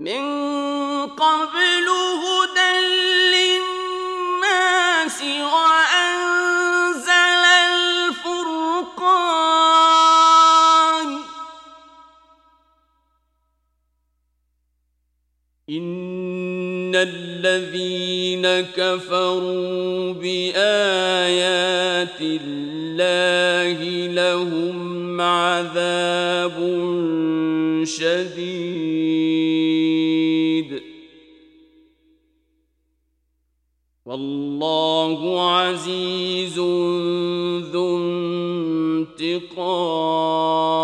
من قبل هدى للناس وأنزل الفرقان إن الذين كفروا بآيات الله لهم عذاب شديد والله عزيز ذو انتقام